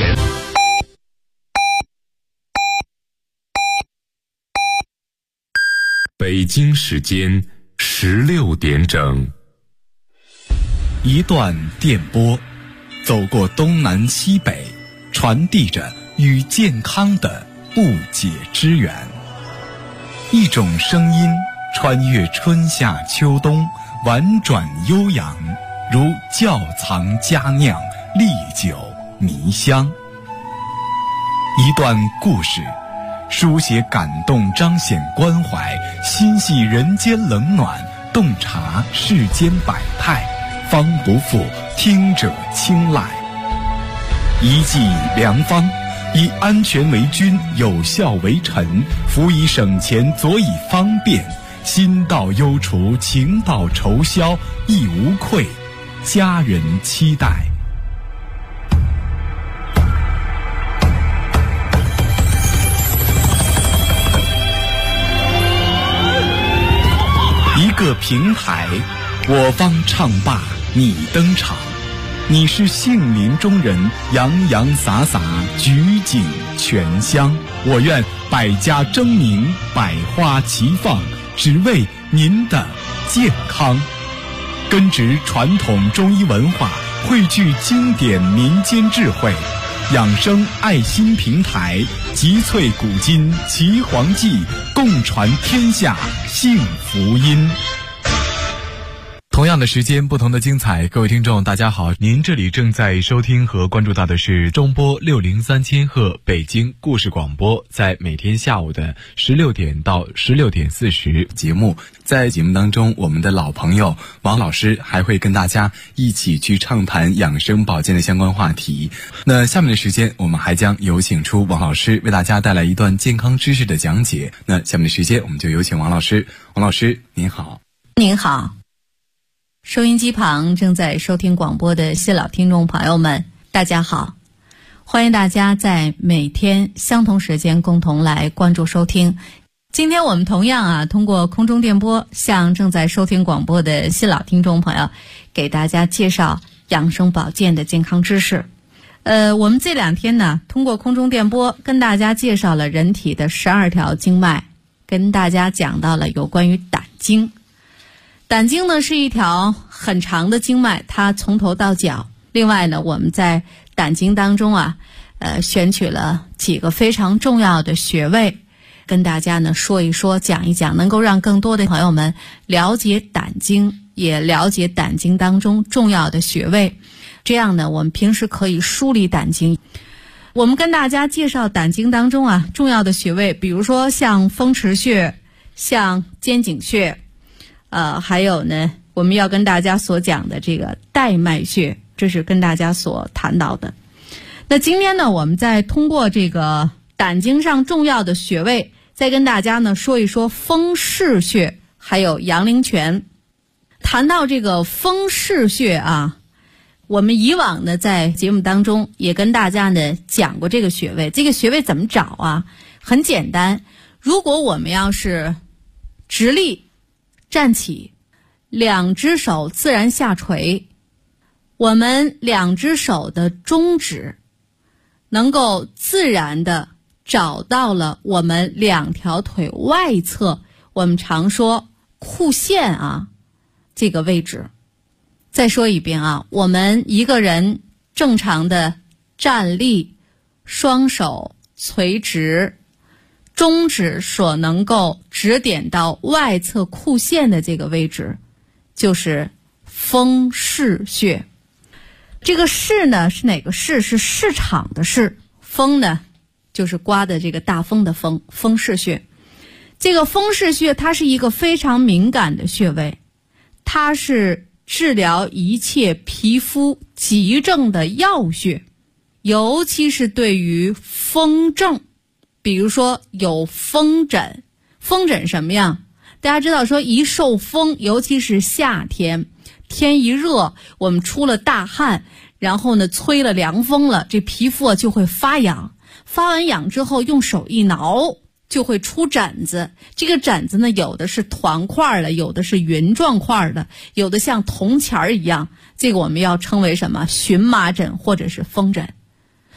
源。北京时间16点整。 一段电波，走过东南西北，传递着与健康的不解之缘。一种声音穿越春夏秋冬，婉转悠扬，如窖藏佳酿，历久弥香。一段故事，书写感动，彰显关怀，心系人间冷暖，洞察世间百态，方不负听者青睐。一剂良方，以安全为君，有效为臣，辅以省钱，佐以方便，心到忧除，情到愁消，亦无愧，家人期待。一个平台，我方唱罢你登场，你是杏林中人，洋洋洒洒，举景全香。我愿百家争鸣，百花齐放，只为您的健康。根植传统中医文化，汇聚经典民间智慧，养生爱心平台，集萃古今岐黄记，共传天下幸福音。同样的时间，不同的精彩。各位听众大家好，您这里正在收听和关注到的是中波603千赫北京故事广播，在每天下午的16点到16点40节目。在节目当中，我们的老朋友王老师还会跟大家一起去畅谈养生保健的相关话题。那下面的时间，我们还将有请出王老师为大家带来一段健康知识的讲解。那下面的时间，我们就有请王老师。王老师您好。 您好。收音机旁正在收听广播的新老听众朋友们，大家好，欢迎大家在每天相同时间共同来关注收听。今天我们同样通过空中电波向正在收听广播的新老听众朋友给大家介绍养生保健的健康知识。我们这2天呢，通过空中电波跟大家介绍了人体的12条经脉，跟大家讲到了有关于胆经。胆经呢是一条很长的经脉，它从头到脚。另外呢，我们在胆经当中选取了几个非常重要的穴位，跟大家呢说一说，讲一讲，能够让更多的朋友们了解胆经，也了解胆经当中重要的穴位。这样呢，我们平时可以梳理胆经。我们跟大家介绍胆经当中重要的穴位，比如说像风池穴，像肩井穴。还有呢，我们要跟大家所讲的这个带脉穴，这是跟大家所谈到的。那今天呢，我们再通过这个胆经上重要的穴位，再跟大家呢说一说风市穴，还有阳陵泉。谈到这个风市穴我们以往呢在节目当中也跟大家呢讲过这个穴位。这个穴位怎么找很简单，如果我们要是直立站起，2只手自然下垂，我们2只手的中指能够自然的找到了我们2条腿外侧，我们常说裤线这个位置。再说一遍我们一个人正常的站立，双手垂直，中指所能够指点到外侧裤线的这个位置，就是风市穴。这个市呢是哪个市？是市场的市。风呢就是刮的这个大风的风，风市穴。这个风市穴它是一个非常敏感的穴位，它是治疗一切皮肤急症的要穴，尤其是对于风症，比如说有风疹。风疹什么样？大家知道说一受风，尤其是夏天，天一热，我们出了大汗，然后呢吹了凉风了，这皮肤就会发痒，发完痒之后用手一挠就会出疹子。这个疹子呢，有的是团块的，有的是云状块的，有的像铜钱一样，这个我们要称为什么？荨麻疹或者是风疹。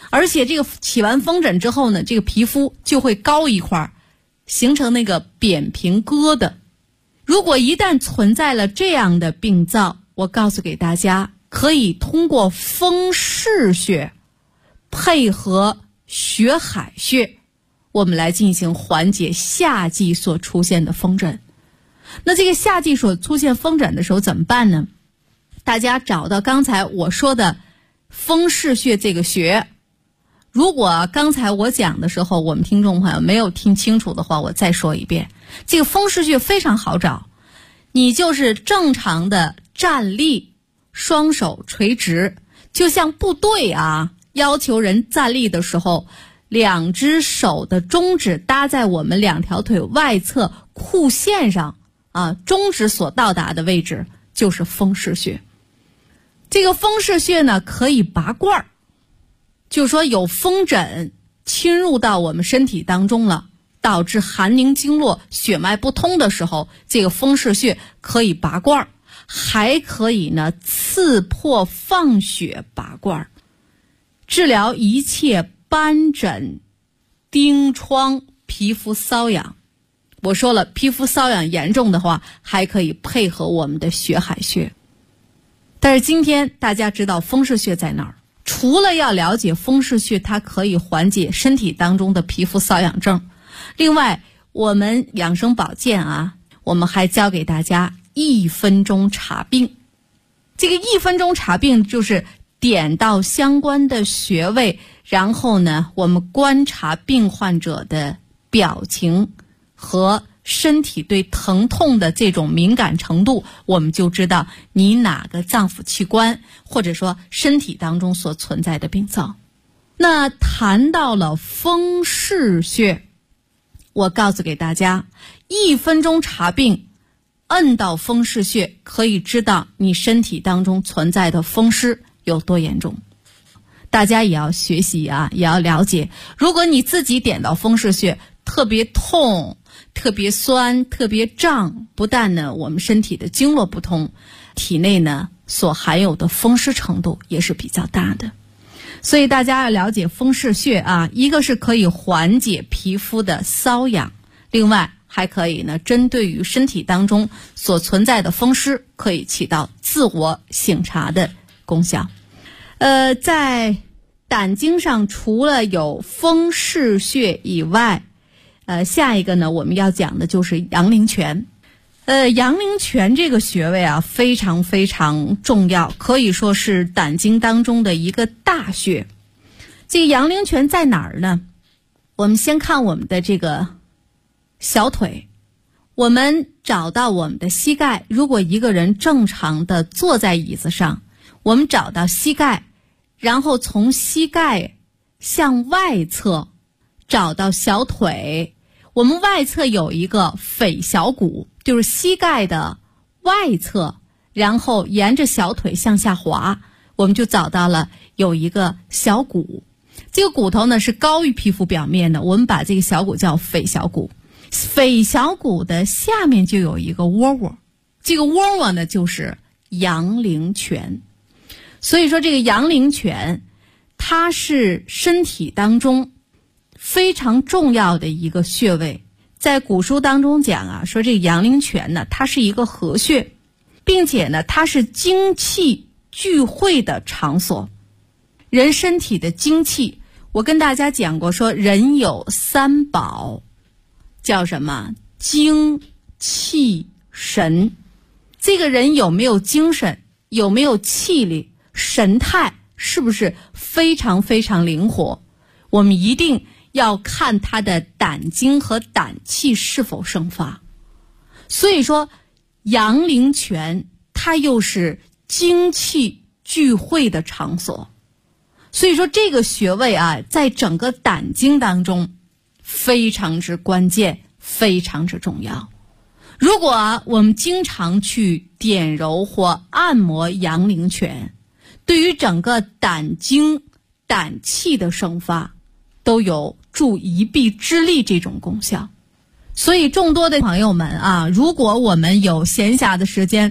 而且这个起完风疹之后呢，这个皮肤就会高一块，形成那个扁平疙瘩。如果一旦存在了这样的病灶，我告诉给大家，可以通过风市穴配合血海穴，我们来进行缓解夏季所出现的风疹。那这个夏季所出现风疹的时候怎么办呢？大家找到刚才我说的风市穴这个穴，如果刚才我讲的时候我们听众朋友没有听清楚的话，我再说一遍。这个风市穴非常好找，你就是正常的站立，双手垂直，就像部队啊要求人站立的时候，两只手的中指搭在我们两条腿外侧裤线上啊，中指所到达的位置就是风市穴。这个风市穴呢可以拔罐，就是说有风疹侵入到我们身体当中了，导致寒凝经络血脉不通的时候，这个风市穴可以拔罐，还可以呢刺破放血拔罐，治疗一切斑疹、疔疮、皮肤瘙痒。我说了，皮肤瘙痒严重的话，还可以配合我们的血海穴。但是今天大家知道风市穴在哪儿，除了要了解风市穴它可以缓解身体当中的皮肤瘙痒症，另外我们养生保健啊，我们还教给大家1分钟查病。这个1分钟查病就是点到相关的穴位，然后呢我们观察病患者的表情和身体对疼痛的这种敏感程度，我们就知道你哪个脏腑器官或者说身体当中所存在的病灶。那谈到了风市穴，我告诉给大家，1分钟查病，摁到风市穴可以知道你身体当中存在的风湿有多严重。大家也要学习啊，也要了解，如果你自己点到风市穴特别痛、特别酸、特别胀，不但呢我们身体的经络不通，体内呢所含有的风湿程度也是比较大的。所以大家要了解风市穴啊，一个是可以缓解皮肤的瘙痒，另外还可以呢针对于身体当中所存在的风湿，可以起到自我省察的功效。在胆经上除了有风市穴以外，下一个呢我们要讲的就是阳陵泉。阳陵泉这个穴位啊非常非常重要，可以说是胆经当中的一个大穴。这个阳陵泉在哪儿呢？我们先看我们的这个小腿，我们找到我们的膝盖，如果一个人正常的坐在椅子上，我们找到膝盖，然后从膝盖向外侧找到小腿，我们外侧有一个腓小骨，就是膝盖的外侧，然后沿着小腿向下滑，我们就找到了有一个小骨。这个骨头呢是高于皮肤表面的，我们把这个小骨叫腓小骨。腓小骨的下面就有一个窝窝，这个窝窝呢就是阳陵泉。所以说这个阳陵泉它是身体当中非常重要的一个穴位。在古书当中讲啊，说这个阳陵泉呢它是一个合穴，并且呢它是精气聚会的场所。人身体的精气，我跟大家讲过，说人有3宝，叫什么？精气神。这个人有没有精神，有没有气力，神态是不是非常非常灵活，我们一定要看他的胆经和胆气是否生发。所以说阳陵泉它又是精气聚会的场所，所以说这个穴位啊在整个胆经当中非常之关键，非常之重要。如果我们经常去点揉或按摩阳陵泉，对于整个胆经胆气的生发都有助一臂之力这种功效。所以众多的朋友们啊，如果我们有闲暇的时间，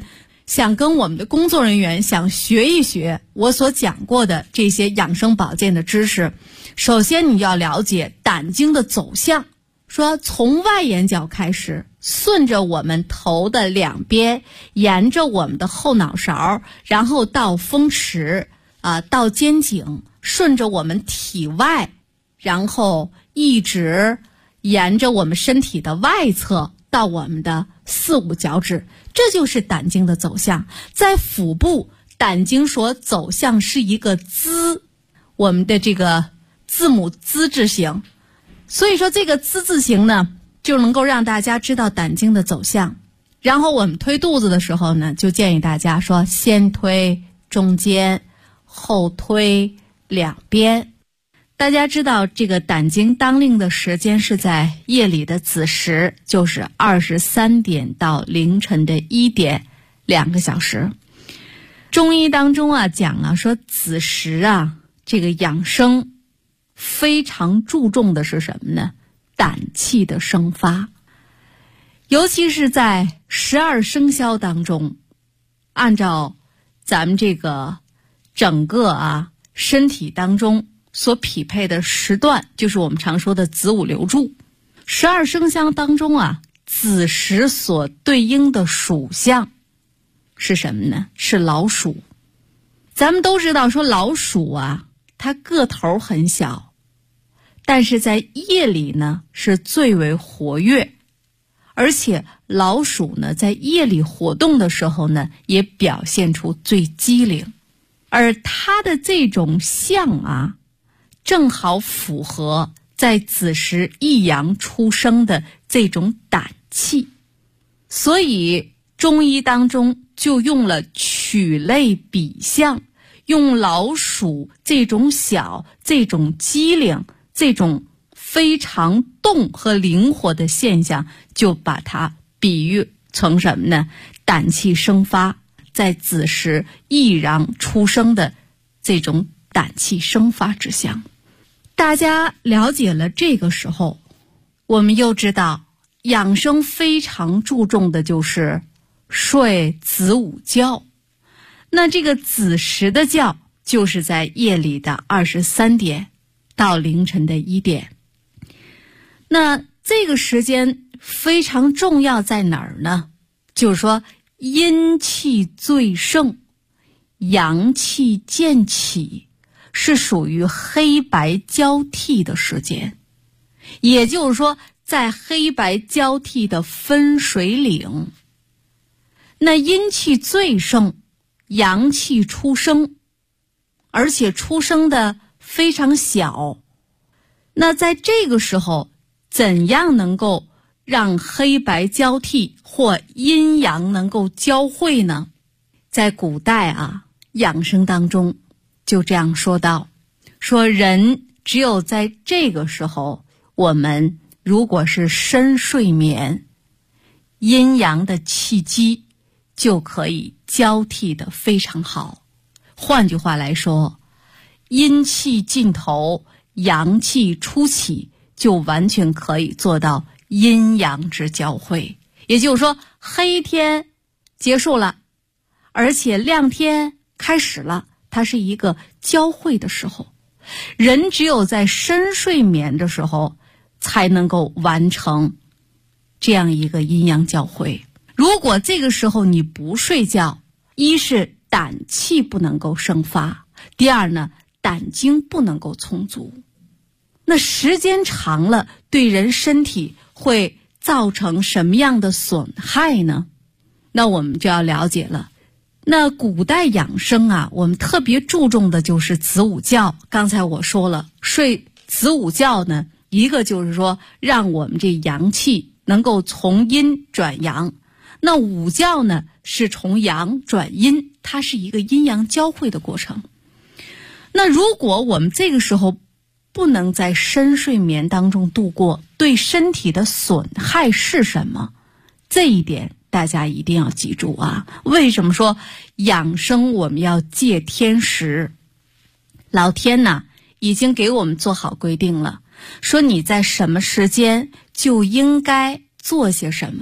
想跟我们的工作人员想学一学我所讲过的这些养生保健的知识，首先你要了解胆经的走向，说从外眼角开始，顺着我们头的两边，沿着我们的后脑勺，然后到风池到肩颈，顺着我们体外，然后一直沿着我们身体的外侧到我们的4、5脚趾，这就是胆经的走向。在腹部，胆经所走向是一个滋，我们的这个字母滋字形，所以说这个滋字形呢，就能够让大家知道胆经的走向。然后我们推肚子的时候呢，就建议大家说先推中间，后推两边。大家知道这个胆经当令的时间是在夜里的子时，就是23点到凌晨的1点，2个小时。中医当中讲说子时这个养生非常注重的是什么呢？胆气的生发。尤其是在12生肖当中，按照咱们这个整个身体当中所匹配的时段，就是我们常说的子午流注。12生肖当中子时所对应的属相是什么呢？是老鼠。咱们都知道说老鼠它个头很小，但是在夜里呢是最为活跃，而且老鼠呢在夜里活动的时候呢也表现出最机灵，而它的这种相正好符合在子时一阳出生的这种胆气，所以中医当中就用了曲类比象，用老鼠这种小、这种机灵、这种非常动和灵活的现象，就把它比喻成什么呢？胆气生发，在子时一阳出生的这种胆气生发之象。大家了解了这个时候，我们又知道养生非常注重的就是睡子午觉。那这个子时的觉就是在夜里的23点到凌晨的1点。那这个时间非常重要在哪儿呢？就是说阴气最盛，阳气渐起，是属于黑白交替的时间。也就是说在黑白交替的分水岭，那阴气最盛，阳气出生，而且出生的非常小。那在这个时候怎样能够让黑白交替或阴阳能够交汇呢？在古代养生当中就这样说到，说人只有在这个时候，我们如果是深睡眠，阴阳的气机就可以交替得非常好。换句话来说，阴气尽头，阳气初起，就完全可以做到阴阳之交汇。也就是说黑天结束了，而且亮天开始了，它是一个交汇的时候。人只有在深睡眠的时候才能够完成这样一个阴阳交汇。如果这个时候你不睡觉，一是胆气不能够生发，第二呢，胆经不能够充足。那时间长了，对人身体会造成什么样的损害呢？那我们就要了解了。那古代养生我们特别注重的就是子午觉。刚才我说了，睡子午觉呢，一个就是说让我们这阳气能够从阴转阳，那午觉呢是从阳转阴，它是一个阴阳交汇的过程。那如果我们这个时候不能在深睡眠当中度过，对身体的损害是什么？这一点大家一定要记住为什么说养生我们要戒天时？老天已经给我们做好规定了，说你在什么时间就应该做些什么。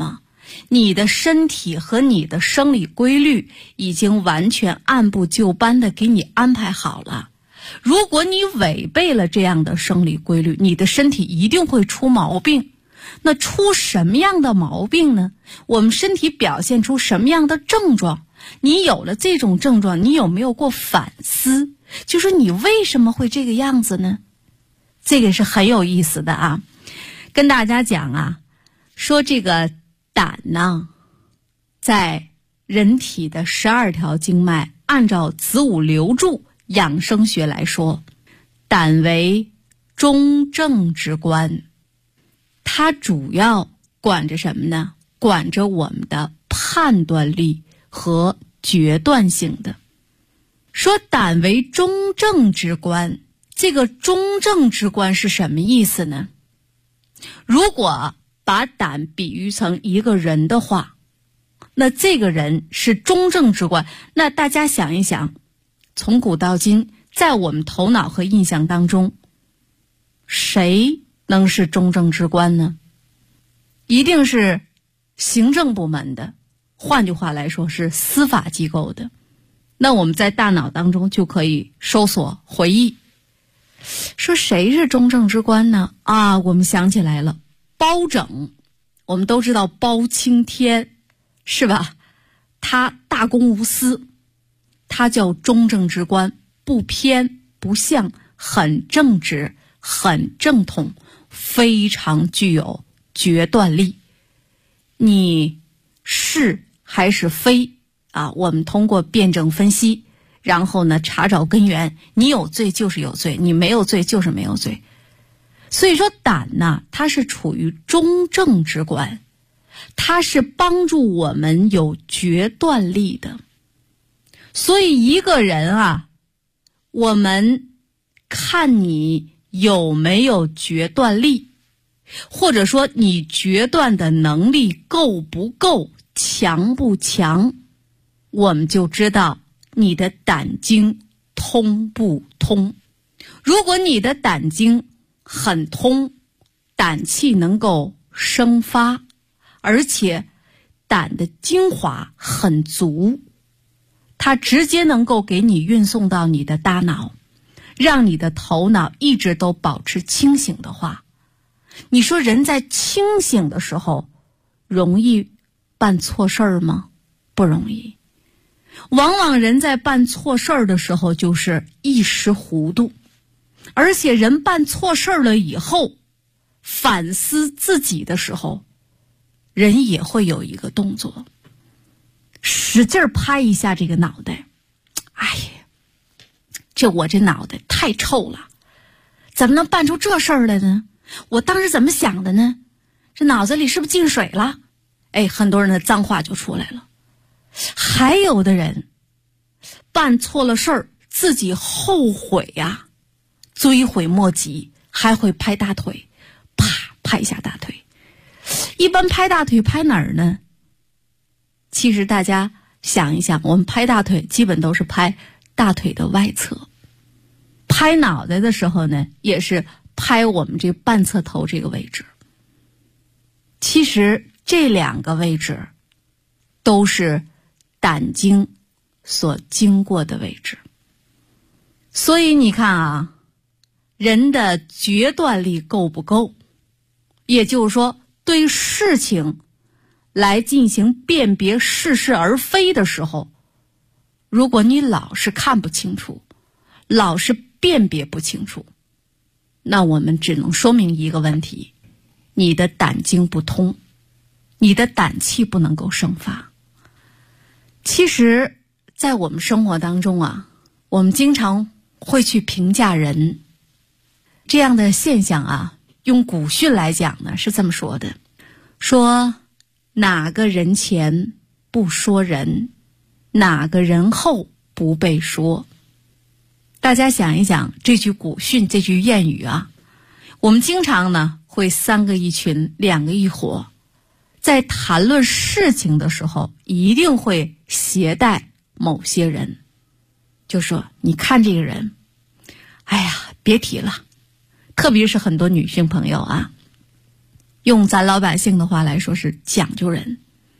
你的身体和你的生理规律已经完全按部就班的给你安排好了。如果你违背了这样的生理规律，你的身体一定会出毛病。那出什么样的毛病呢？我们身体表现出什么样的症状？你有了这种症状，你有没有过反思？就说你为什么会这个样子呢？这个是很有意思的啊。跟大家讲啊，说这个胆呢，在人体的12条经脉，按照子午流注养生学来说，胆为中正之官，它主要管着什么呢？管着我们的判断力和决断性的。说胆为中正之官，这个中正之官是什么意思呢？如果把胆比喻成一个人的话，那这个人是中正之官。那大家想一想，从古到今，在我们头脑和印象当中，谁能是中正之官呢？一定是行政部门的，换句话来说是司法机构的。那我们在大脑当中就可以搜索回忆，说谁是中正之官呢？啊，我们想起来了，包拯。我们都知道包青天，是吧？他大公无私，他叫中正之官，不偏不向，很正直，很正统，非常具有决断力。你是还是非啊？我们通过辩证分析，然后呢查找根源，你有罪就是有罪，你没有罪就是没有罪。所以说胆呢，它是处于中正之官，它是帮助我们有决断力的。所以一个人啊，我们看你有没有决断力，或者说你决断的能力够不够，强不强，我们就知道你的胆经通不通。如果你的胆经很通，胆气能够生发，而且胆的精华很足，它直接能够给你运送到你的大脑，让你的头脑一直都保持清醒的话，你说人在清醒的时候容易办错事儿吗？不容易。往往人在办错事儿的时候就是一时糊涂，而且人办错事儿了以后反思自己的时候，人也会有一个动作，使劲拍一下这个脑袋。哎呀，我这脑袋太臭了，怎么能办出这事儿来呢？我当时怎么想的呢？这脑子里是不是进水了？哎，很多人的脏话就出来了。还有的人办错了事儿，自己后悔呀，追悔莫及，还会拍大腿，啪拍一下大腿。一般拍大腿拍哪儿呢？其实大家想一想，我们拍大腿基本都是拍大腿的外侧，拍脑袋的时候呢，也是拍我们这半侧头这个位置。其实这两个位置都是胆经所经过的位置。所以你看啊，人的决断力够不够，也就是说对事情来进行辨别是是而非的时候，如果你老是看不清楚，老是辨别不清楚，那我们只能说明一个问题，你的胆经不通，你的胆气不能够生发。其实在我们生活当中啊，我们经常会去评价人，这样的现象啊，用古训来讲呢是这么说的，说哪个人前不说人，哪个人后不被说。大家想一想这句古训，这句谚语啊，我们经常呢会三个一群，两个一伙，在谈论事情的时候一定会携带某些人，就说你看这个人，哎呀别提了，特别是很多女性朋友啊，用咱老百姓的话来说是讲究人，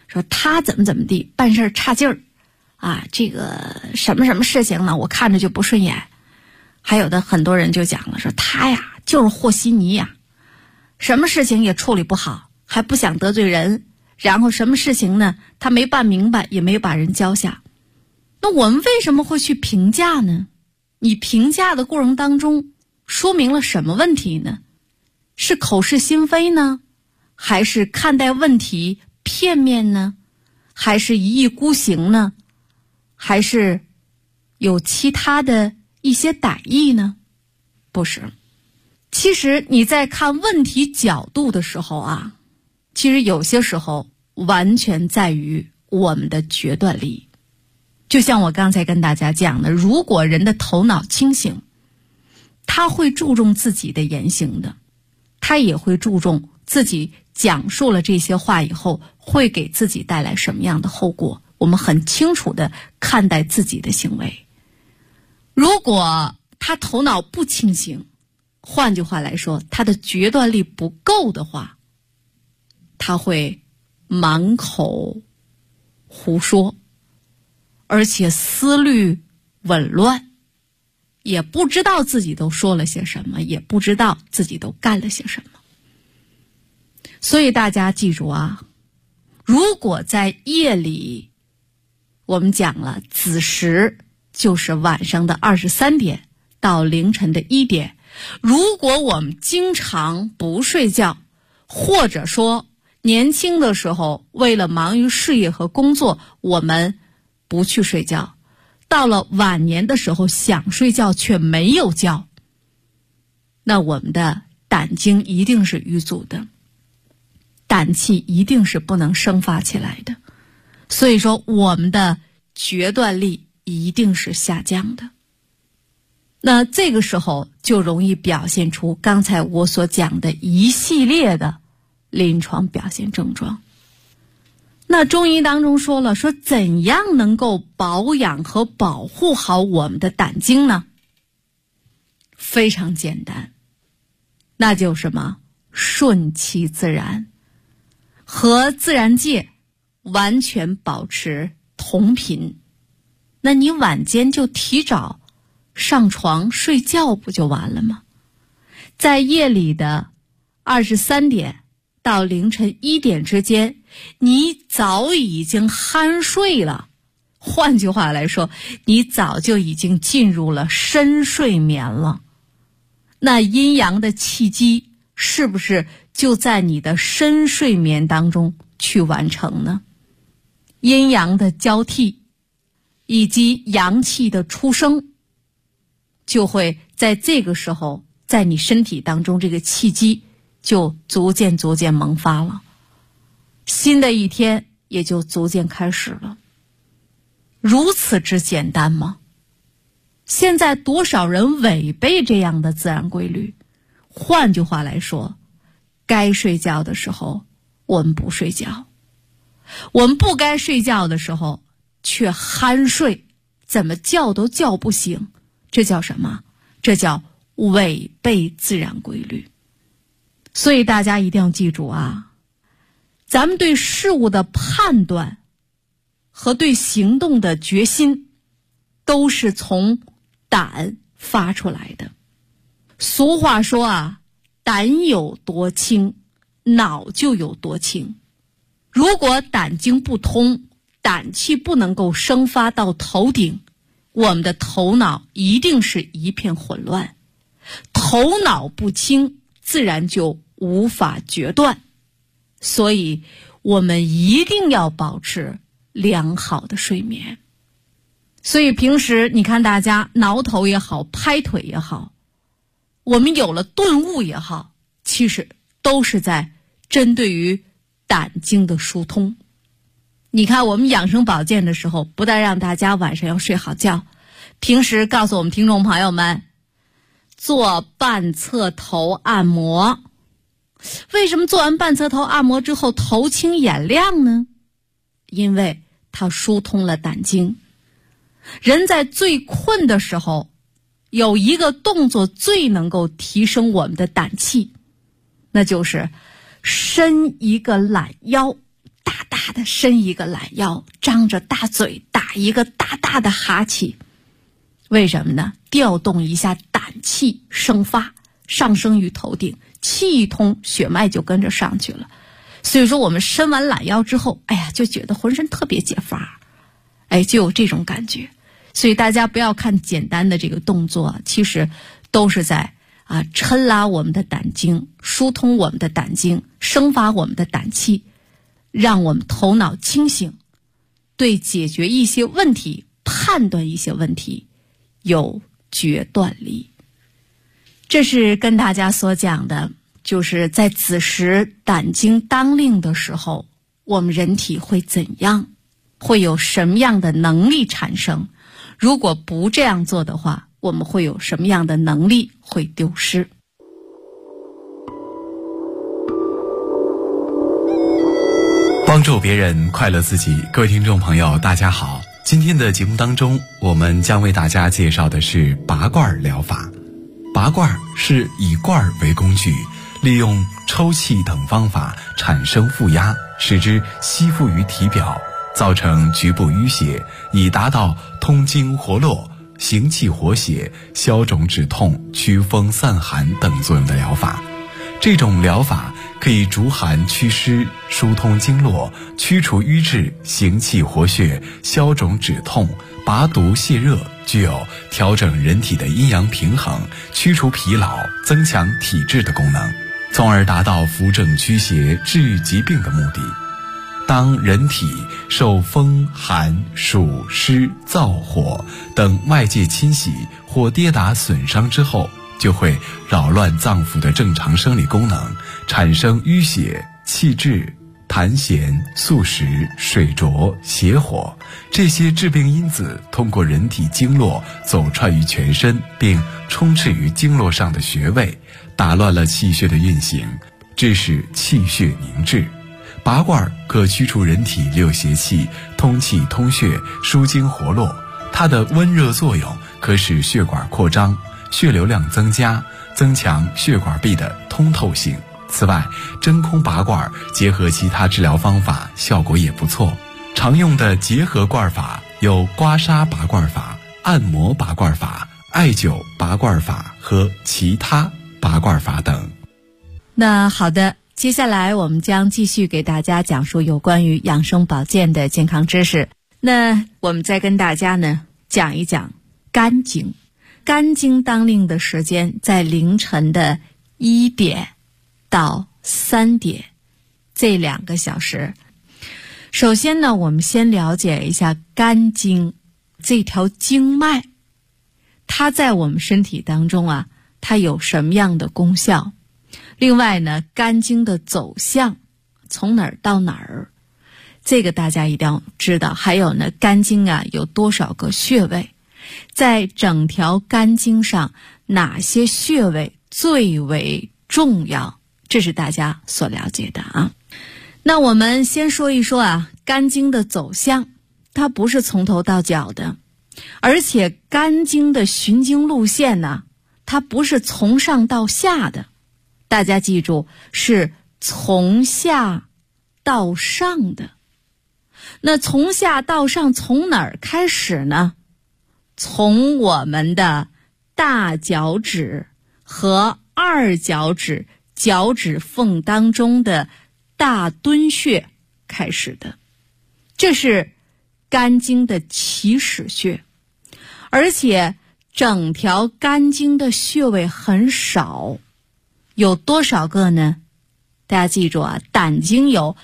说他怎么地，办事差劲儿啊，这个什么事情呢，我看着就不顺眼。还有的很多人就讲了，说他呀就是和稀泥呀，什么事情也处理不好，还不想得罪人，然后什么事情呢他没办明白，也没把人交下。那我们为什么会去评价呢？你评价的过程当中说明了什么问题呢？是口是心非呢，还是看待问题片面呢，还是一意孤行呢，还是有其他的一些歹意呢？不是。其实你在看问题角度的时候啊，其实有些时候完全在于我们的决断力。就像我刚才跟大家讲的，如果人的头脑清醒，他会注重自己的言行的，他也会注重自己讲述了这些话以后会给自己带来什么样的后果，我们很清楚地看待自己的行为。如果他头脑不清醒，换句话来说，他的决断力不够的话，他会满口胡说，而且思虑紊乱，也不知道自己都说了些什么，也不知道自己都干了些什么。所以大家记住啊，如果在夜里，我们讲了子时就是晚上的23点到凌晨的1点，如果我们经常不睡觉，或者说年轻的时候为了忙于事业和工作，我们不去睡觉，到了晚年的时候想睡觉却没有觉，那我们的胆经一定是瘀阻的，胆气一定是不能生发起来的，所以说我们的决断力一定是下降的。那这个时候就容易表现出刚才我所讲的一系列的临床表现症状。那中医当中说了，说怎样能够保养和保护好我们的胆经呢？非常简单，那就是什么？顺其自然，和自然界完全保持同频。那你晚间就提早上床睡觉不就完了吗？在夜里的23点到凌晨1点之间，你早已经酣睡了，换句话来说，你早就已经进入了深睡眠了。那阴阳的气机是不是就在你的深睡眠当中去完成呢？阴阳的交替以及阳气的出生，就会在这个时候在你身体当中，这个气机就逐渐萌发了，新的一天也就逐渐开始了。如此之简单吗？现在多少人违背这样的自然规律？换句话来说，该睡觉的时候我们不睡觉，我们不该睡觉的时候却酣睡，怎么叫都叫不醒，这叫什么？这叫违背自然规律。所以大家一定要记住啊，咱们对事物的判断和对行动的决心都是从胆发出来的。俗话说啊，胆有多轻，脑就有多轻。如果胆经不通，胆气不能够生发到头顶，我们的头脑一定是一片混乱，头脑不清，自然就无法决断。所以我们一定要保持良好的睡眠。所以平时你看大家挠头也好，拍腿也好，我们有了顿悟也好，其实都是在针对于胆经的疏通。你看我们养生保健的时候，不但让大家晚上要睡好觉，平时告诉我们听众朋友们做半侧头按摩。为什么做完半侧头按摩之后头清眼亮呢？因为它疏通了胆经。人在最困的时候，有一个动作最能够提升我们的胆气，那就是伸一个懒腰，大大的伸一个懒腰，张着大嘴打一个大大的哈气。为什么呢？调动一下胆气生发，上升于头顶，气一通，血脉就跟着上去了。所以说我们伸完懒腰之后，就觉得浑身特别解乏，就有这种感觉。所以大家不要看简单的这个动作，其实都是在抻拉我们的胆经，疏通我们的胆经，生发我们的胆气，让我们头脑清醒，对解决一些问题、判断一些问题有决断力。这是跟大家所讲的，就是在子时胆经当令的时候，我们人体会怎样，会有什么样的能力产生。如果不这样做的话，我们会有什么样的能力会丢失。 帮助别人，快乐自己。各位听众朋友大家好，今天的节目当中，我们将为大家介绍的是拔罐疗法。拔罐是以罐为工具，利用抽气等方法产生负压，使之吸附于体表，造成局部淤血，以达到通经活络、行气活血、消肿止痛、祛风散寒等作用的疗法。这种疗法可以逐寒祛湿、疏通经络、驱除瘀滞、行气活血、消肿止痛、拔毒泻热，具有调整人体的阴阳平衡、驱除疲劳、增强体质的功能，从而达到扶正驱邪、治愈疾病的目的。当人体受风、寒、暑、湿、燥、火等外界侵袭或跌打损伤之后，就会扰乱脏腑的正常生理功能，产生淤血、气滞、痰涎、宿食、水浊、邪火，这些致病因子通过人体经络走串于全身，并充斥于经络上的穴位，打乱了气血的运行，致使气血凝滞。拔罐可驱除人体六邪气，通气通血，疏经活络。它的温热作用可使血管扩张，血流量增加，增强血管壁的通透性。此外，真空拔罐结合其他治疗方法，效果也不错。常用的结合罐法有刮痧拔罐法、按摩拔罐法、艾灸拔罐法和其他拔罐法等。 那好的，接下来我们将继续给大家讲述有关于养生保健的健康知识。那我们再跟大家呢讲一讲肝经。肝经当令的时间在凌晨的1点到3点这2个小时。首先呢，我们先了解一下肝经这条经脉，它在我们身体当中它有什么样的功效。另外呢，肝经的走向从哪儿到哪儿，这个大家一定要知道。还有呢，肝经有多少个穴位，在整条肝经上哪些穴位最为重要，这是大家所了解的那我们先说一说肝经的走向，它不是从头到脚的，而且肝经的循经路线呢，它不是从上到下的。大家记住，是从下到上的。那从下到上从哪儿开始呢？从我们的大脚趾和二脚趾脚趾缝当中的大敦穴开始的，这是肝经的起始穴。而且整条肝经的穴位很少，有多少个呢？大家记住胆经有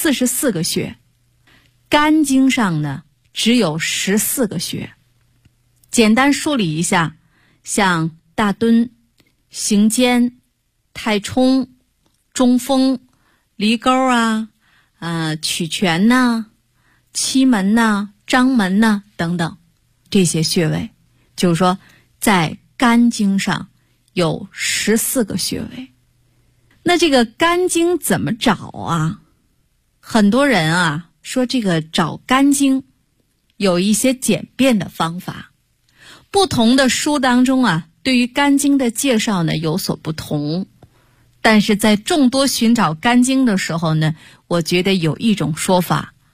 44个穴，肝经上呢只有14个穴。简单梳理一下，像大敦、行间、太冲、中风、离沟曲泉期门章门等等，这些穴位就是说在肝经上有14个穴位。那这个肝经怎么找很多人说这个找肝经有一些简便的方法，不同的书当中对于肝经的介绍呢有所不同。但是在众多寻找肝经的时候呢，我觉得有一种说法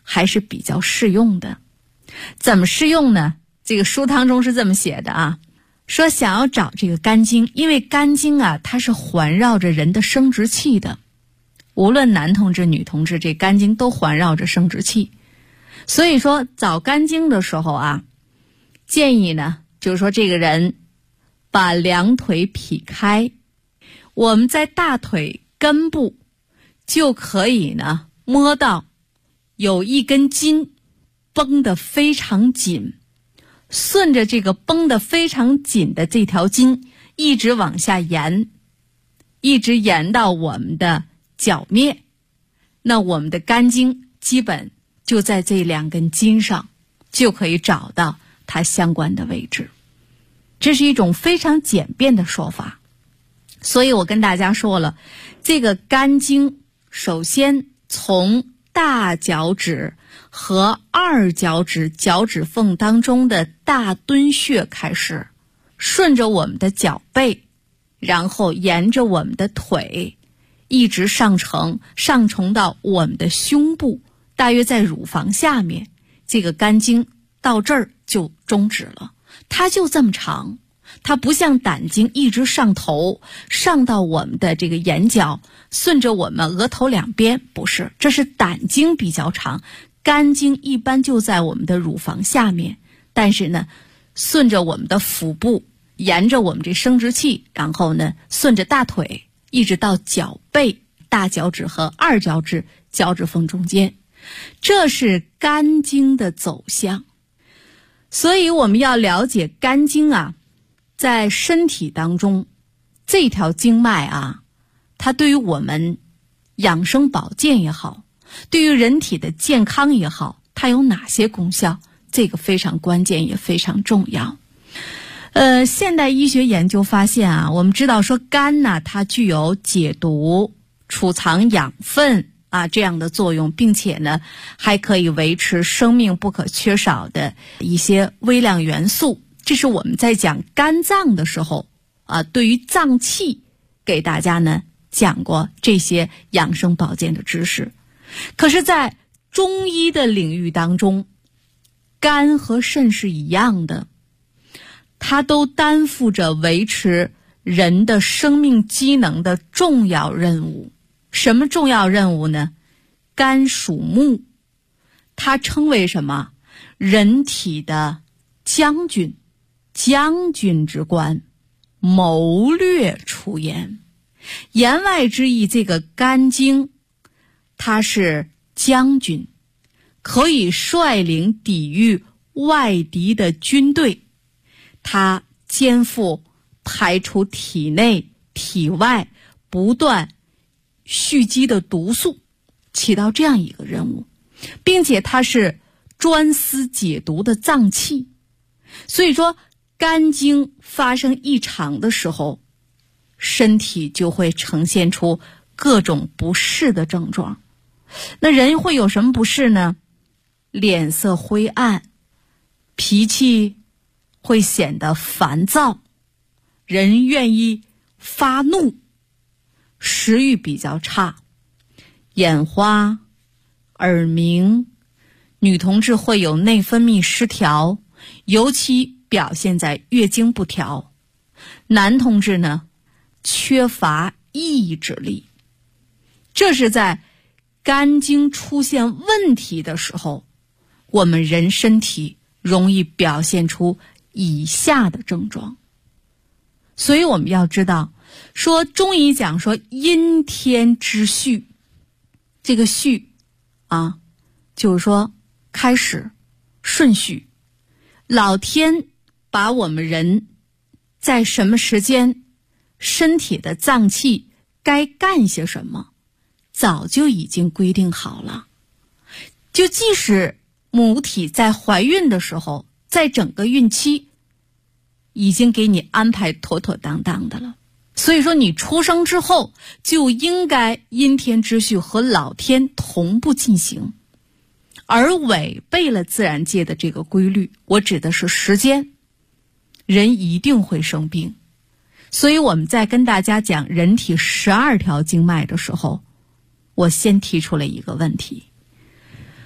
还是比较适用的。怎么适用呢？这个书当中是这么写的啊，说想要找这个肝经，因为肝经啊，它是环绕着人的生殖器的，无论男同志女同志，这肝经都环绕着生殖器。所以说找肝经的时候啊，建议呢就是说这个人把两腿劈开，我们在大腿根部就可以呢摸到有一根筋绷得非常紧，顺着这个绷得非常紧的这条筋一直往下延，一直延到我们的脚面，那我们的肝经基本就在这两根筋上，就可以找到它相关的位置。这是一种非常简便的说法。所以我跟大家说了，这个肝经首先从大脚趾和二脚趾脚趾缝当中的大敦穴开始，顺着我们的脚背，然后沿着我们的腿一直上承到我们的胸部，大约在乳房下面，这个肝经到这儿就终止了。它就这么长，它不像胆经一直上头，上到我们的这个眼角，顺着我们额头两边，不是，这是胆经比较长，肝经一般就在我们的乳房下面，但是呢，顺着我们的腹部，沿着我们这生殖器，然后呢，顺着大腿，一直到脚背、大脚趾和二脚趾脚趾缝中间，这是肝经的走向。所以我们要了解肝经啊，在身体当中这条经脉啊，它对于我们养生保健也好，对于人体的健康也好，它有哪些功效，这个非常关键也非常重要。现代医学研究发现啊，我们知道说肝呢，它具有解毒、储藏养分啊这样的作用，并且呢还可以维持生命不可缺少的一些微量元素。这是我们在讲肝脏的时候啊，对于脏器给大家呢讲过这些养生保健的知识。可是在中医的领域当中，肝和肾是一样的，它都担负着维持人的生命机能的重要任务。什么重要任务呢？肝属木，它称为什么？人体的将军，将军之官，谋略出焉。言外之意，这个肝经它是将军，可以率领抵御外敌的军队，它肩负排除体内体外不断蓄积的毒素，起到这样一个任务，并且它是专司解毒的脏器。所以说肝经发生异常的时候，身体就会呈现出各种不适的症状。那人会有什么不适呢？脸色灰暗，脾气会显得烦躁，人愿意发怒，食欲比较差，眼花、耳鸣，女同志会有内分泌失调，尤其表现在月经不调。男同志呢，缺乏意志力。这是在肝经出现问题的时候，我们人身体容易表现出以下的症状。所以我们要知道，说中医讲说阴天之序，这个序啊，就是说开始顺序。老天把我们人在什么时间，身体的脏器该干些什么，早就已经规定好了。就即使母体在怀孕的时候，在整个孕期已经给你安排妥妥当当的了。所以说你出生之后就应该阴天之序和老天同步进行，而违背了自然界的这个规律，我指的是时间，人一定会生病。所以我们在跟大家讲人体12条经脉的时候，我先提出了一个问题，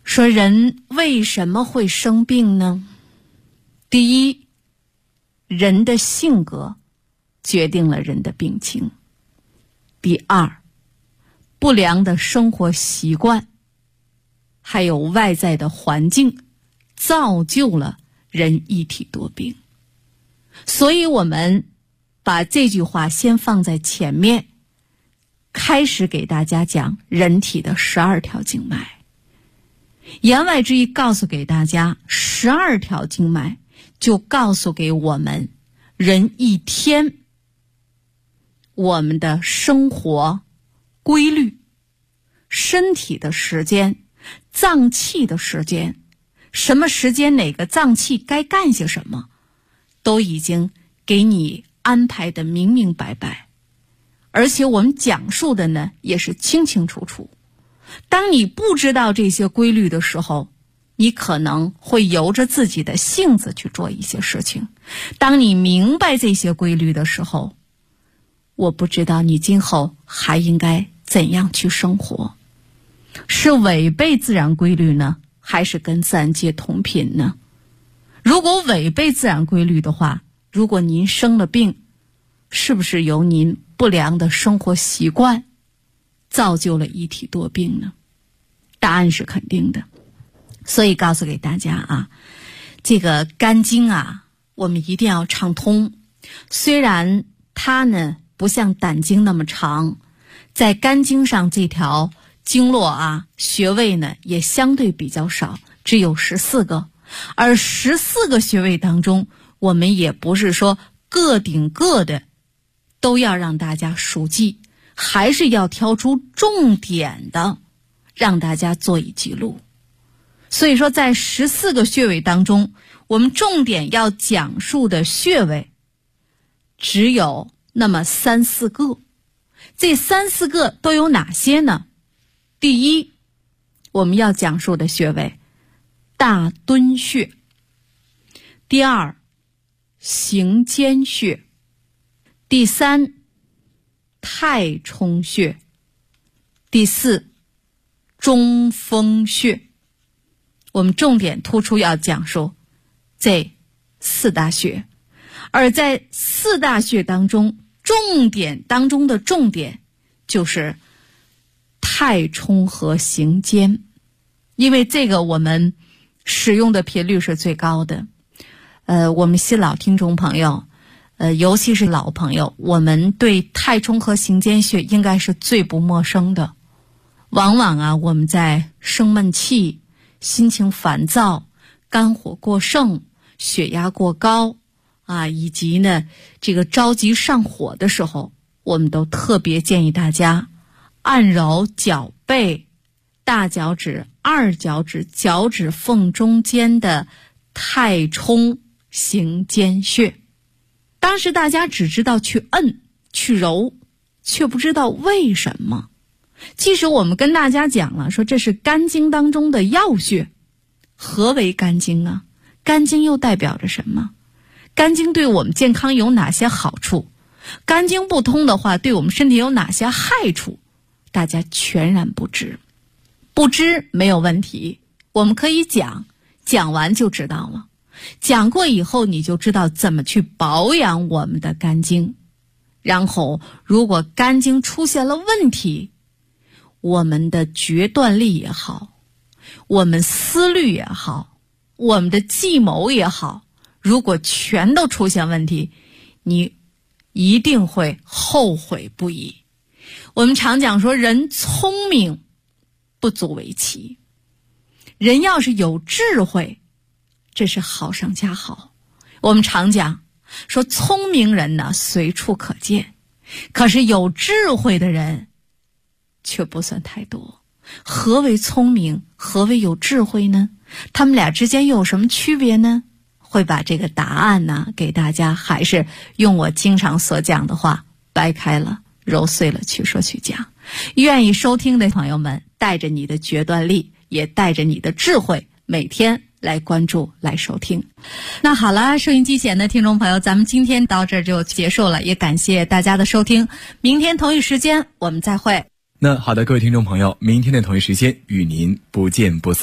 说人为什么会生病呢？第一，人的性格决定了人的病情。第二，不良的生活习惯还有外在的环境造就了人一体多病。所以我们把这句话先放在前面，开始给大家讲人体的12条经脉。言外之意告诉给大家，12条经脉就告诉给我们人一天我们的生活规律、身体的时间、脏器的时间，什么时间哪个脏器该干些什么，都已经给你安排的明明白白，而且我们讲述的呢也是清清楚楚。当你不知道这些规律的时候，你可能会由着自己的性子去做一些事情。当你明白这些规律的时候，我不知道你今后还应该怎样去生活，是违背自然规律呢，还是跟自然界同频呢？如果违背自然规律的话，如果您生了病，是不是由您不良的生活习惯造就了一体多病呢？答案是肯定的。所以告诉给大家啊，这个肝经啊，我们一定要畅通。虽然它呢不像胆经那么长，在肝经上这条经络啊，穴位呢也相对比较少，只有14个。而14个穴位当中，我们也不是说各顶各的都要让大家熟记，还是要挑出重点的让大家做一记录。所以说在14个穴位当中，我们重点要讲述的穴位只有那么3、4个。这3、4个都有哪些呢？第一，我们要讲述的穴位大敦穴。第二，行间穴。第三，太冲穴。第四，中风穴。我们重点突出要讲述这4大穴，而在4大穴当中，重点当中的重点就是太冲和行间，因为这个我们使用的频率是最高的。我们新老听众朋友，尤其是老朋友，我们对太冲和行间穴应该是最不陌生的。往往啊，我们在生闷气、心情烦躁、肝火过盛、血压过高啊，以及呢这个着急上火的时候，我们都特别建议大家按揉脚背、大脚趾、二脚趾、脚趾缝中间的太冲行间穴。当时大家只知道去摁去揉，却不知道为什么。即使我们跟大家讲了说这是肝经当中的要穴，何为肝经啊？肝经又代表着什么？肝经对我们健康有哪些好处？肝经不通的话，对我们身体有哪些害处？大家全然不知。不知没有问题，我们可以讲，讲完就知道了。讲过以后，你就知道怎么去保养我们的肝经。然后如果肝经出现了问题，我们的决断力也好，我们思虑也好，我们的计谋也好，如果全都出现问题，你一定会后悔不已。我们常讲说，人聪明不足为奇，人要是有智慧，这是好上加好。我们常讲说，聪明人呢随处可见，可是有智慧的人却不算太多。何为聪明？何为有智慧呢？他们俩之间又有什么区别呢？会把这个答案呢给大家，还是用我经常所讲的话，掰开了揉碎了去说去讲。愿意收听的朋友们，带着你的决断力，也带着你的智慧，每天来关注来收听。那好了，收音机前的听众朋友，咱们今天到这儿就结束了，也感谢大家的收听。明天同一时间我们再会。 那好的，各位听众朋友，明天的同一时间与您不见不散。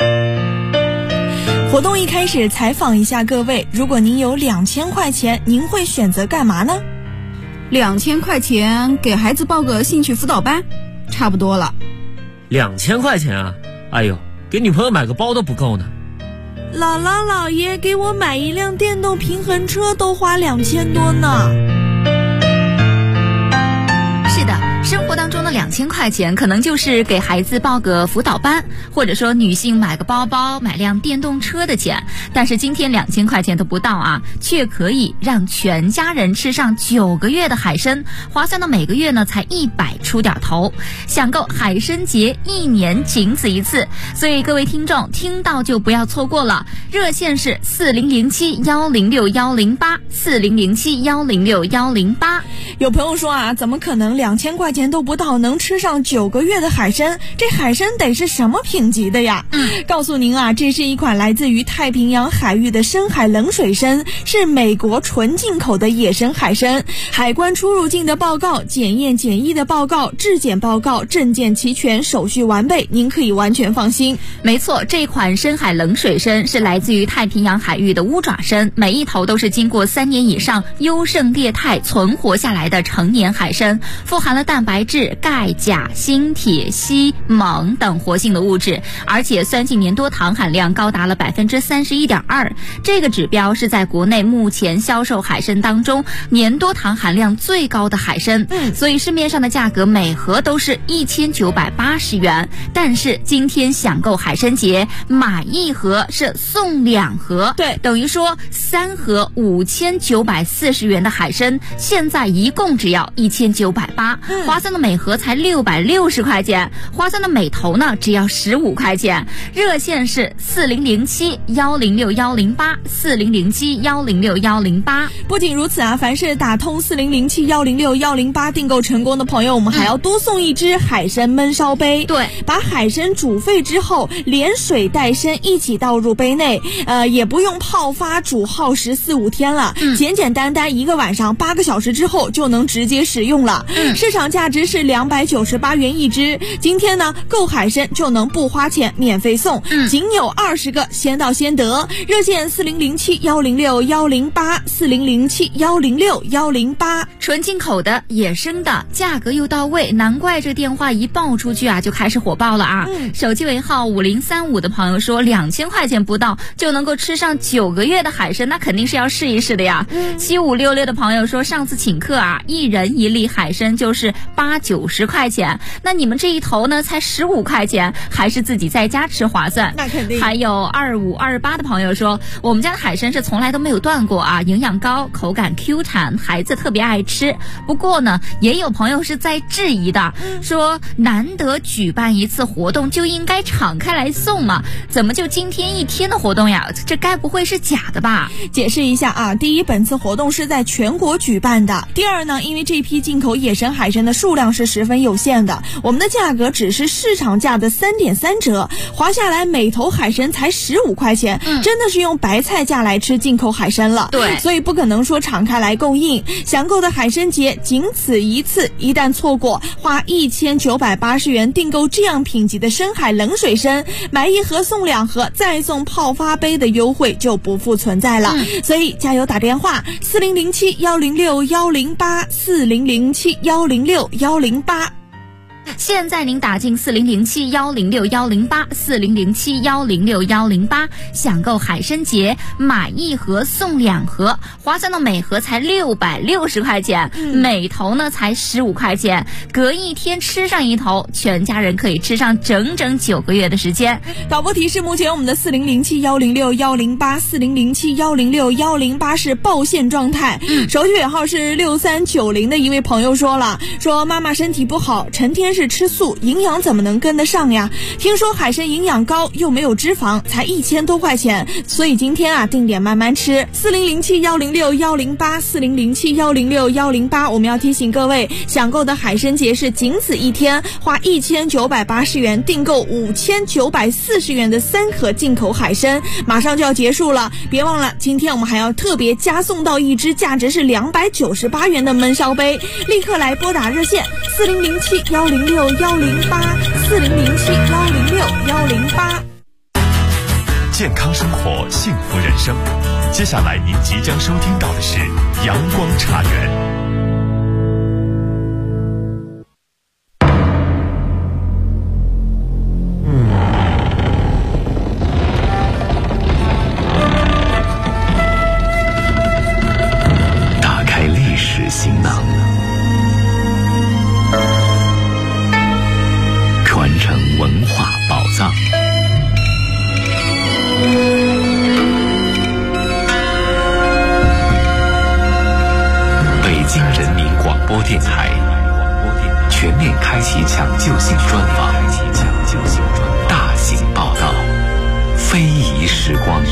活动一开始，采访一下各位，如果您有2000块钱，您会选择干嘛呢 ？2000块钱给孩子报个兴趣辅导班，差不多了。 2000块钱啊，哎呦，给女朋友买个包都不够呢。 姥姥姥爷给我买一辆电动平衡车都花2000多呢。 是的，生活当中的2000块钱可能就是给孩子报个辅导班，或者说女性买个包包、买辆电动车的钱。但是今天2000块钱都不到啊，却可以让全家人吃上9个月的海参，划算的每个月呢才100出点头。享购海参节1年仅此一次，所以各位听众听到就不要错过了。热线是4007-106-108，4007-106-108。 有朋友说啊，怎么可能2000块钱都不到能吃上9个月的海参？这海参得是什么品级的呀？告诉您啊，这是一款来自于太平洋海域的深海冷水参，是美国纯进口的野生海参。海关出入境的报告、检验检疫的报告、质检报告，证件齐全，手续完备，您可以完全放心。 没错，这款深海冷水参是来自于太平洋海域的乌爪参，每一头都是经过3年以上优胜劣汰存活下来的成年海参，富含了蛋白质、钙、钾、锌、铁、硒、锰等活性的物质，而且酸性粘多糖含量高达了31.2%，这个指标是在国内目前销售海参当中粘多糖含量最高的海参，所以市面上的价格每盒都是1980元，但是今天享购海参节买1盒是送2盒， 对， 等于说3盒5940元的海参，现在一共只要1980，划算的每盒才660块钱，划算的每头呢只要15块钱。热线是4007-106-108，4007-106-108。 不仅如此啊，凡是打通4007-106-108订购成功的朋友，我们还要多送1只海参焖烧杯。 对， 把海参煮沸之后，连水带参一起倒入杯内，也不用泡发煮耗时4-5天了，简简单单1个晚上8个小时之后就能直接使用了。市场价值是298元1只，今天呢购海参就能不花钱免费送，仅有20个，先到先得。热线4007-106-108，4007-106-108。 纯进口的野生的，价格又到位，难怪这电话一报出去啊就开始火爆了啊。手机尾号5035的朋友说2000块钱不到就能够吃上9个月的海参，那肯定是要试一试的呀。7566的朋友说上次请客啊，1人1粒海参就是80-90块钱，那你们这一头呢才15块钱，还是自己在家吃划算。 那肯定。 还有2528的朋友说我们家的海参是从来都没有断过啊，营养高，口感 Q 弹，孩子特别爱吃。不过呢也有朋友是在质疑的，说难得举办一次活动就应该敞开来送嘛，怎么就今天1天的活动呀？这该不会是假的吧？ 解释一下啊，第一，本次活动是在全国举办的。第二呢，因为这批进口野生海参的数量是十分有限的，我们的价格只是市场价的3.3折，划下来每头海参才15块钱，真的是用白菜价来吃进口海参了。 对， 所以不可能说敞开来供应。享购的海参节仅此一次，一旦错过，花1980元订购这样品级的深海冷水参，买1盒送2盒，再送泡发杯的优惠就不复存在了。所以加油打电话4007-106-108，4007-106-108。 现在您打进4007-106-108，4007-106-108，享购海参节买1盒送2盒，划算的每盒才660块钱，每头呢才15块钱，隔1天吃上1头，全家人可以吃上整整9个月的时间。 导播提示，目前我们的4007-106-108，4007-106-108是报线状态。手机尾号是6390的一位朋友说了，说妈妈身体不好，成天是吃素，营养怎么能跟得上呀？听说海参营养高又没有脂肪，才1000多块钱，所以今天啊定点慢慢吃。4007-106-108，4007-106-108。我们要提醒各位，享购的海参节是仅此1天，花1980元订购5940元的3盒进口海参，马上就要结束了。别忘了，今天我们还要特别加送到1只价值是298元的焖烧杯，立刻来拨打热线4007-106-108，4007-106-108。 健康生活，幸福人生。接下来您即将收听到的是阳光茶园。 打开历史行囊，传承文化宝藏。北京人民广播电台全面开启抢救性专访，大型报道，非遗时光。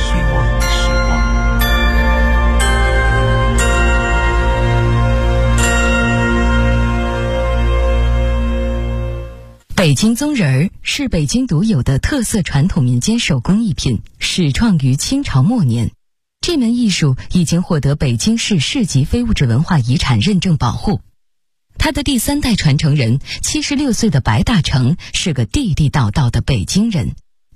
北京宗人儿是北京独有的特色传统民间手工艺品，始创于清朝末年。这门艺术已经获得北京市市级非物质文化遗产认证保护。他的第3代传承人76岁的白大成是个地地道道的北京人。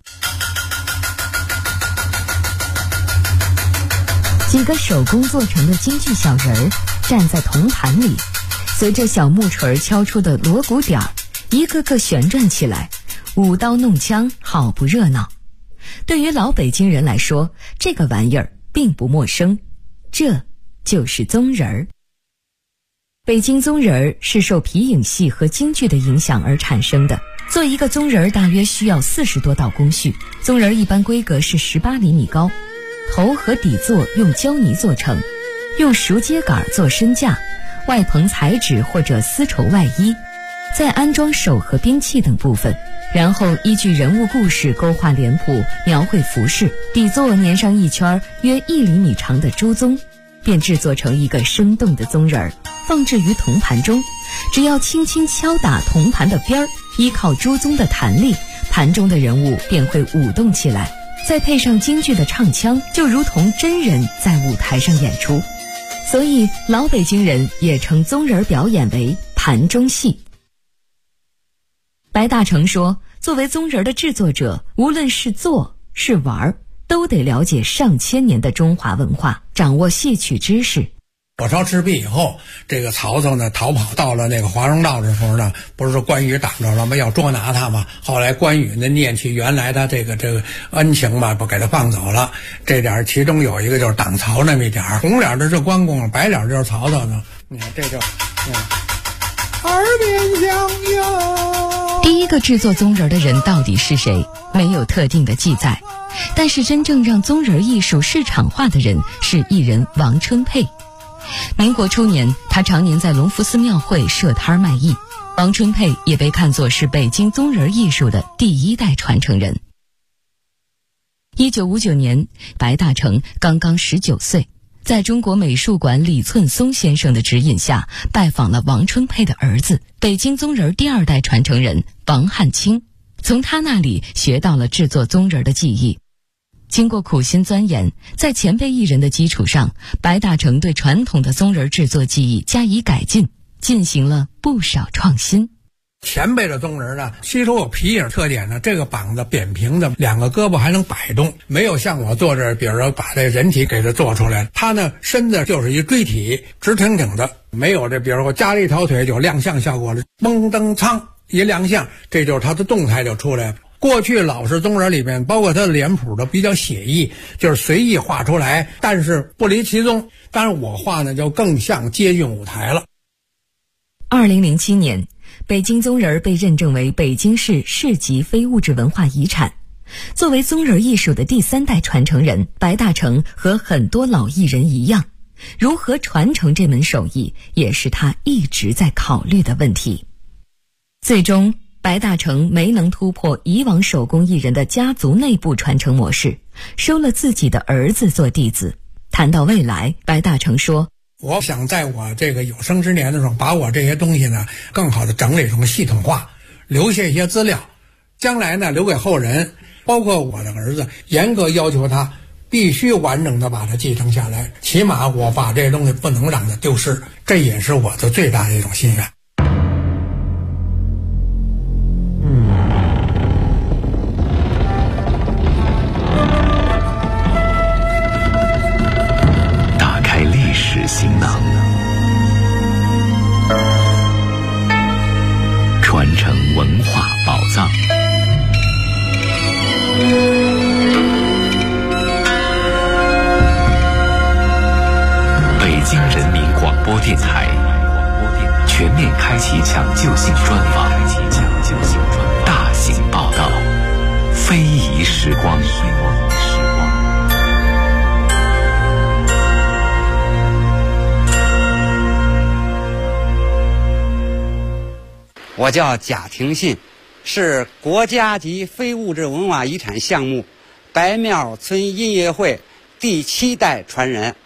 几个手工做成的京剧小人儿站在铜盘里，随着小木锤敲出的锣鼓点儿，一个个旋转起来，舞刀弄枪，好不热闹。对于老北京人来说，这个玩意儿并不陌生，这就是宗人儿。北京宗人儿是受皮影戏和京剧的影响而产生的。做一个宗人儿大约需要40多道工序，宗人儿一般规格是18厘米高，头和底座用胶泥做成，用熟秸秆做身架，外棚彩纸或者丝绸外衣，再安装手和兵器等部分，然后依据人物故事勾画脸谱，描绘服饰，底座粘上一圈约1厘米长的朱宗，便制作成一个生动的宗人儿，放置于铜盘中。只要轻轻敲打铜盘的边儿，依靠朱宗的弹力，盘中的人物便会舞动起来，再配上京剧的唱腔，就如同真人在舞台上演出。所以老北京人也称宗人表演为盘中戏。白大成说，作为宗人的制作者，无论是做是玩，都得了解上千年的中华文化，掌握戏曲知识。 火烧赤壁以后，这个曹操呢逃跑到了那个华容道的时候呢，不是说关羽挡着了吗？要捉拿他嘛。后来关羽呢念起原来的这个恩情嘛，不给他放走了。这点其中有一个就是挡曹那么一点，红脸的是关公，白脸就是曹操呢。你看这就，耳边相拥。 第一个制作宗人的人到底是谁？没有特定的记载。但是真正让宗人艺术市场化的人是艺人王春佩。民国初年，他常年在隆福寺庙会设摊卖艺。王春佩也被看作是北京宗人艺术的第1代传承人。1959年，白大成刚刚19岁，在中国美术馆李寸松先生的指引下，拜访了王春佩的儿子，北京宗人第2代传承人王汉卿，从他那里学到了制作宗人的技艺。经过苦心钻研，在前辈艺人的基础上，白大成对传统的宗人制作技艺加以改进，进行了不少创新。 前辈的宗人呢，吸收有皮影特点呢，这个膀子扁平的，2个胳膊还能摆动，没有像我做这，比如说把这人体给它做出来，他呢身子就是一锥体，直挺挺的，没有这，比如说加了一条腿有亮相效果的，蹦蹬苍一亮相，这就是他的动态就出来了。过去老式宗人里面，包括他的脸谱都比较写意，就是随意画出来，但是不离其宗。当然我画呢就更像接近舞台了。 2007年，北京宗人被认证为北京市市级非物质文化遗产。作为宗人艺术的第3代传承人，白大成和很多老艺人一样，如何传承这门手艺，也是他一直在考虑的问题。最终白大成没能突破以往手工艺人的家族内部传承模式，收了自己的儿子做弟子。谈到未来，白大成说， 我想在我这个有生之年的时候，把我这些东西呢更好的整理成系统化，留下一些资料，将来呢留给后人，包括我的儿子，严格要求他必须完整的把它继承下来，起码我把这些东西不能让它丢失，这也是我的最大的一种心愿。 传承文化宝藏。北京人民广播电台全面开启抢救性专访，大型报道，非遗时光。 我叫贾廷信，是国家级非物质文化遗产项目白庙村音乐会第7代传人。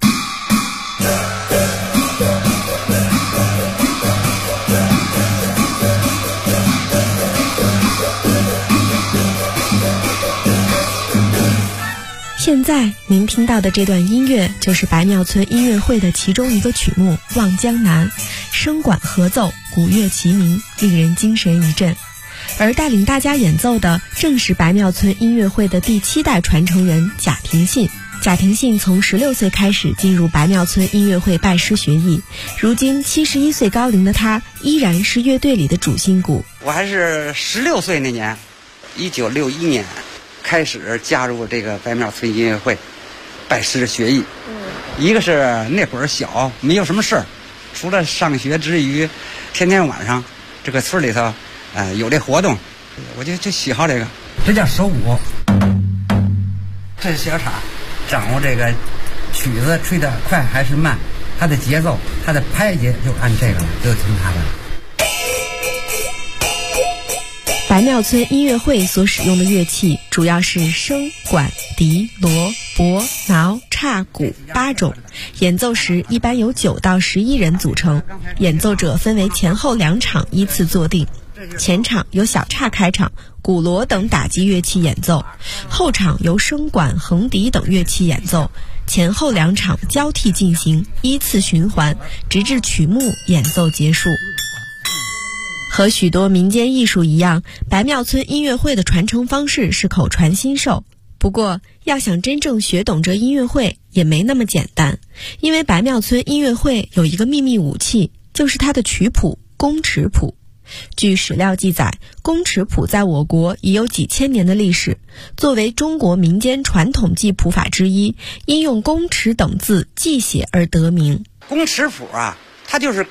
现在您听到的这段音乐就是白庙村音乐会的其中一个曲目《望江南》，声管合奏，鼓乐齐鸣，令人精神一振。而带领大家演奏的正是白庙村音乐会的第7代传承人贾廷信。贾廷信从16岁开始进入白庙村音乐会拜师学艺，如今71岁高龄的他依然是乐队里的主心骨。 我还是16岁那年，1961年开始加入这个白庙村音乐会，拜师学艺。一个是那会儿小，没有什么事儿，除了上学之余，天天晚上这个村里头，有这活动，我就喜好这个。这叫手鼓，这是小叉，掌握这个曲子吹得快还是慢，它的节奏，它的拍节就按这个了，就听它的。 白庙村音乐会所使用的乐器主要是笙、管、笛、锣、钹、挠、叉、鼓8种，演奏时一般由9到11人组成，演奏者分为前后2场依次坐定。前场由小叉开场，鼓锣等打击乐器演奏，后场由笙管、横笛等乐器演奏，前后2场交替进行，依次循环，直至曲目演奏结束。和许多民间艺术一样，白庙村音乐会的传承方式是口传心授。不过，要想真正学懂这音乐会也没那么简单，因为白庙村音乐会有一个秘密武器，就是它的曲谱宫尺谱。据史料记载，宫尺谱在我国已有几千年的历史，作为中国民间传统记谱法之一，因用宫尺等字记写而得名。 宫尺谱啊，它就是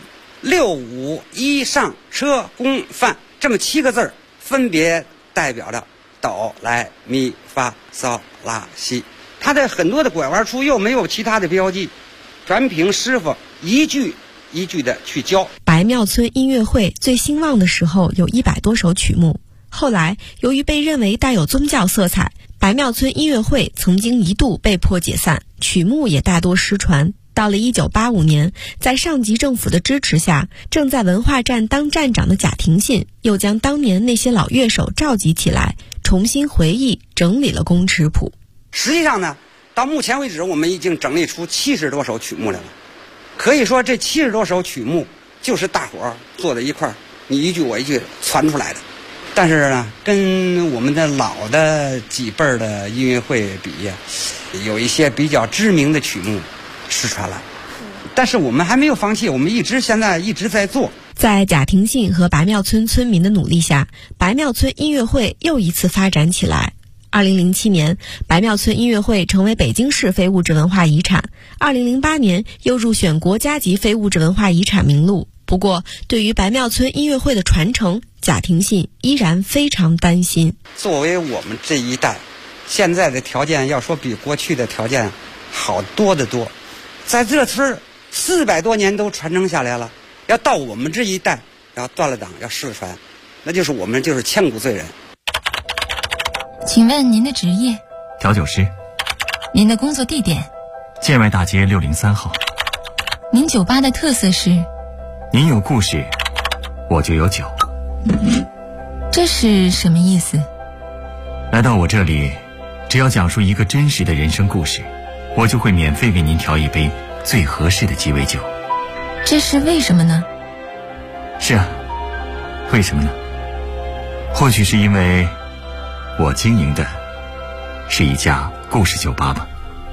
6、5、1上车宫范这么7个字，分别代表着哆来咪发嗦拉西。它的很多的拐弯处又没有其他的标记，全凭师傅一句一句的去教。 白庙村音乐会最兴旺的时候有100多首曲目，后来由于被认为带有宗教色彩，白庙村音乐会曾经一度被迫解散，曲目也大多失传。到了1985年，在上级政府的支持下，正在文化站当站长的贾廷信又将当年那些老乐手召集起来，重新回忆整理了宫尺谱。 实际上呢，到目前为止我们已经整理出70多首曲目来了。可以说这70多首曲目就是大伙儿坐在一块儿，你一句我一句传出来的。但是呢，跟我们的老的几辈儿的音乐会比呀，有一些比较知名的曲目失传了，但是我们还没有放弃，我们现在一直在做。 在贾廷信和白庙村村民的努力下，白庙村音乐会又一次发展起来。2007年，白庙村音乐会成为北京市非物质文化遗产，2008年又入选国家级非物质文化遗产名录。不过，对于白庙村音乐会的传承，贾廷信依然非常担心。 作为我们这一代，现在的条件要说比过去的条件好多得多。在这村400多年都传承下来了，要到我们这一代要断了档要失传，那就是我们就是千古罪人。 请问您的职业？ 调酒师。 您的工作地点？ 建外大街603号。 您酒吧的特色是？ 您有故事，我就有酒。 这是什么意思？ 来到我这里，只要讲述一个真实的人生故事，我就会免费为您调一杯最合适的鸡尾酒。 这是为什么呢？ 是啊，为什么呢？或许是因为我经营的是一家故事酒吧吧。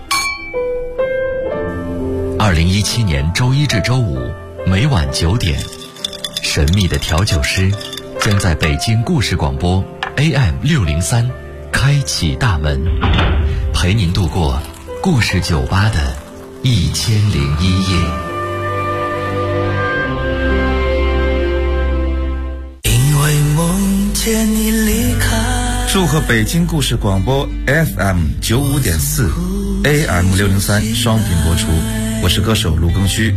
2017年周1至周5每晚9点，神秘的调酒师将在北京故事广播 AM603 开启大门，陪您度过故事酒吧的1001夜。 因为梦见你离开， 祝贺北京故事广播 FM95.4 AM603 双频播出，我是歌手卢庚戌。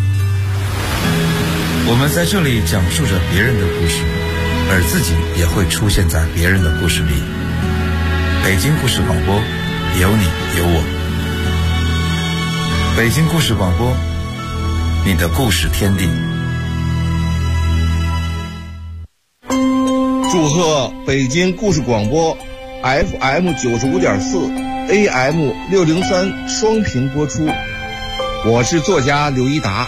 我们在这里讲述着别人的故事，而自己也会出现在别人的故事里。北京故事广播，有你有我。北京故事广播，你的故事天地。 祝贺北京故事广播 FM95.4 AM603 双频播出。我是作家刘一达。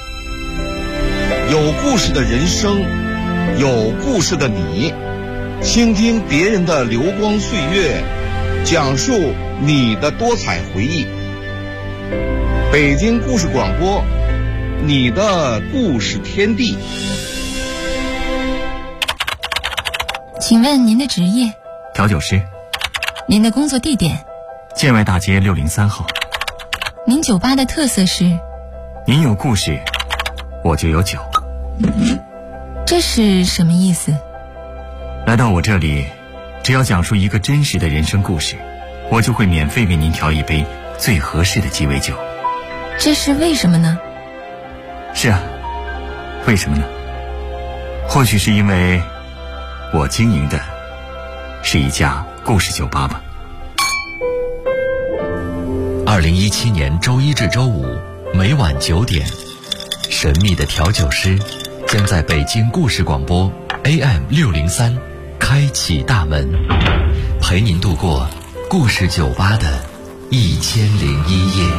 有故事的人生，有故事的你，倾听别人的流光岁月，讲述你的多彩回忆。北京故事广播，你的故事天地。 请问您的职业？ 调酒师。 您的工作地点？ 建外大街603号。 您酒吧的特色是？ 您有故事，我就有酒。 这是什么意思？ 来到我这里，只要讲述一个真实的人生故事，我就会免费为您调一杯最合适的鸡尾酒。 这是为什么呢？ 是啊，为什么呢？或许是因为我经营的是一家故事酒吧吧。 2017年周一至周五每晚9点，神秘的调酒师将在北京故事广播 AM603 开启大门，陪您度过故事酒吧的1001夜。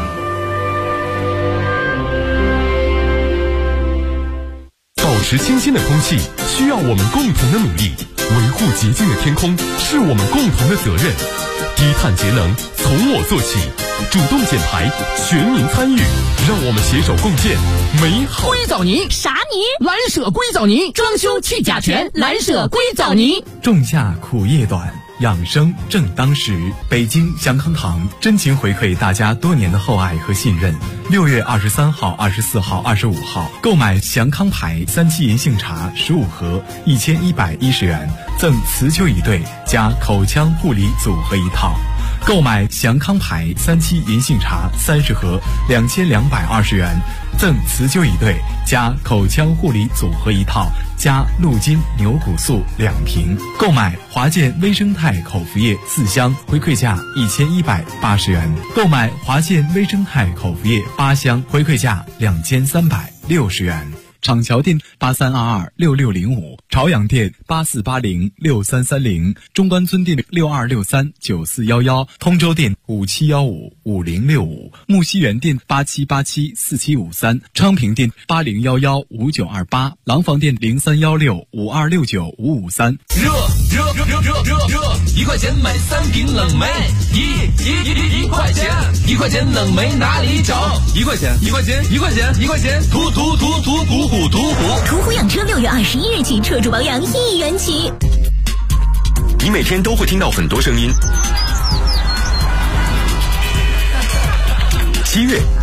保持清新的空气需要我们共同的努力，维护洁净的天空是我们共同的责任。低碳节能从我做起，主动减排，全民参与，让我们携手共建美好。 硅藻泥啥泥？蓝舍硅藻泥，装修去甲醛，蓝舍硅藻泥。 仲夏苦夜短，养生正当时。北京祥康堂真情回馈大家多年的厚爱和信任。6月23号、24号、25号购买祥康牌3期银杏茶15盒，1110元，赠磁灸椅对加口腔护理组合一套。购买祥康牌3期银杏茶30盒，2220元，赠磁灸椅对加口腔护理组合一套，加鹿筋牛骨素2瓶。购买华健微生态口服液4箱，回馈价1180元。购买华健微生态口服液8箱，回馈价2360元。厂桥店83226605，朝阳店84806330，中关村店62639411，通州店57155065，木樨园店87874753，昌平店80115928，廊坊店031652695553。 1块钱买3瓶冷梅，1块钱，1块钱冷梅哪里找？1块钱，途虎养车6月21日起，车主保养1元起。 你每天都会听到很多声音。7月